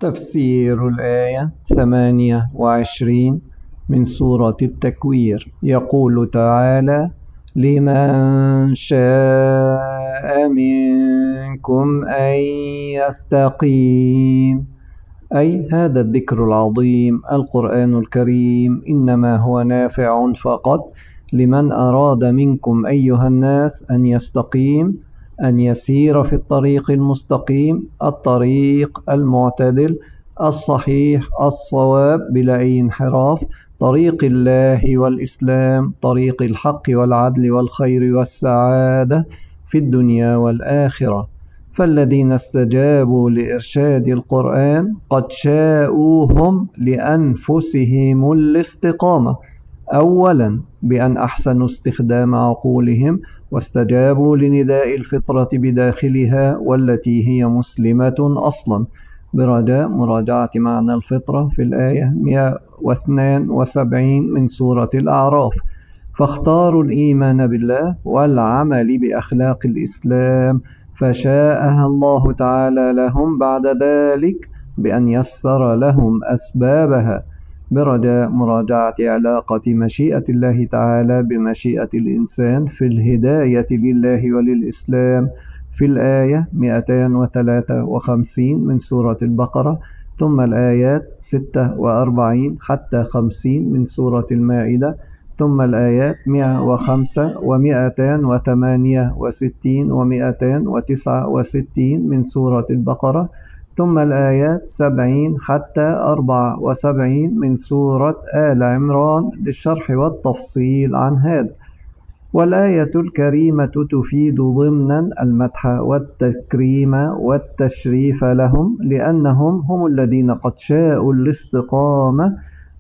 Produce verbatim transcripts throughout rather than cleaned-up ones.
تفسير الآية ثمانية وعشرين من سورة التكوير. يقول تعالى: لمن شاء منكم أن يستقيم، أي هذا الذكر العظيم القرآن الكريم إنما هو نافع فقط لمن أراد منكم أيها الناس أن يستقيم، أن يسير في الطريق المستقيم، الطريق المعتدل الصحيح الصواب بلا أي انحراف، طريق الله والإسلام، طريق الحق والعدل والخير والسعادة في الدنيا والآخرة. فالذين استجابوا لإرشاد القرآن قد شاءوا هم لأنفسهم الاستقامة، أولا بأن أحسنوا استخدام عقولهم واستجابوا لنداء الفطرة بداخلها والتي هي مسلمة أصلا، برجاء مراجعة معنى الفطرة في الآية مئة واثنين وسبعين من سورة الأعراف. فاختاروا الإيمان بالله والعمل بأخلاق الإسلام، فشاءها الله تعالى لهم بعد ذلك بأن يسر لهم أسبابها، برجاء مراجعة علاقة مشيئة الله تعالى بمشيئة الإنسان في الهداية لله وللإسلام في الآية مئتين وثلاثة وخمسين من سورة البقرة، ثم الآيات ستة وأربعين حتى خمسين من سورة المائدة، ثم الآيات مئة وخمسة ومئتين وثمانية وستين ومئتين وتسعة وستين من سورة البقرة، ثم الآيات سبعين حتى أربعة وسبعين من سورة آل عمران للشرح والتفصيل عن هذا. والآية الكريمة تفيد ضمنا المدح والتكريم والتشريف لهم، لأنهم هم الذين قد شاءوا الاستقامة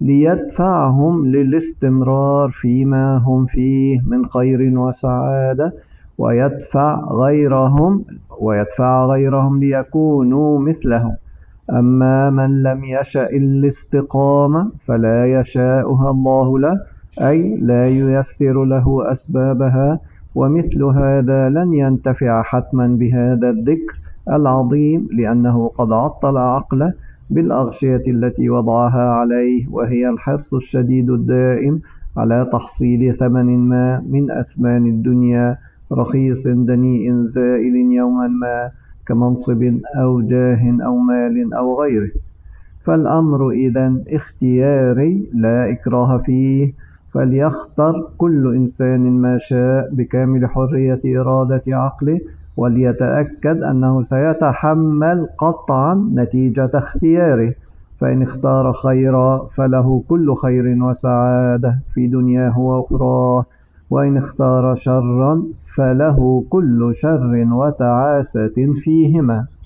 ليدفعهم للاستمرار فيما هم فيه من خير وسعادة، ويدفع غيرهم ويدفع غيرهم ليكونوا مثلهم. أما من لم يشأ الاستقامة فلا يشاءها الله له، أي لا ييسر له أسبابها، ومثل هذا لن ينتفع حتما بهذا الذكر العظيم، لأنه قد عطل عقله بالأغشية التي وضعها عليه، وهي الحرص الشديد الدائم على تحصيل ثمن ما من أثمان الدنيا، رخيص دنيء زائل يوما ما، كمنصب أو جاه أو مال أو غيره. فالأمر إذن اختياري لا إكراه فيه، فليختر كل إنسان ما شاء بكامل حرية إرادة عقله، وليتأكد أنه سيتحمل قطعا نتيجة اختياره، فإن اختار خيرا فله كل خير وسعادة في دنياه وأخراه، وإن اختار شرا فله كل شر وتعاسة فيهما.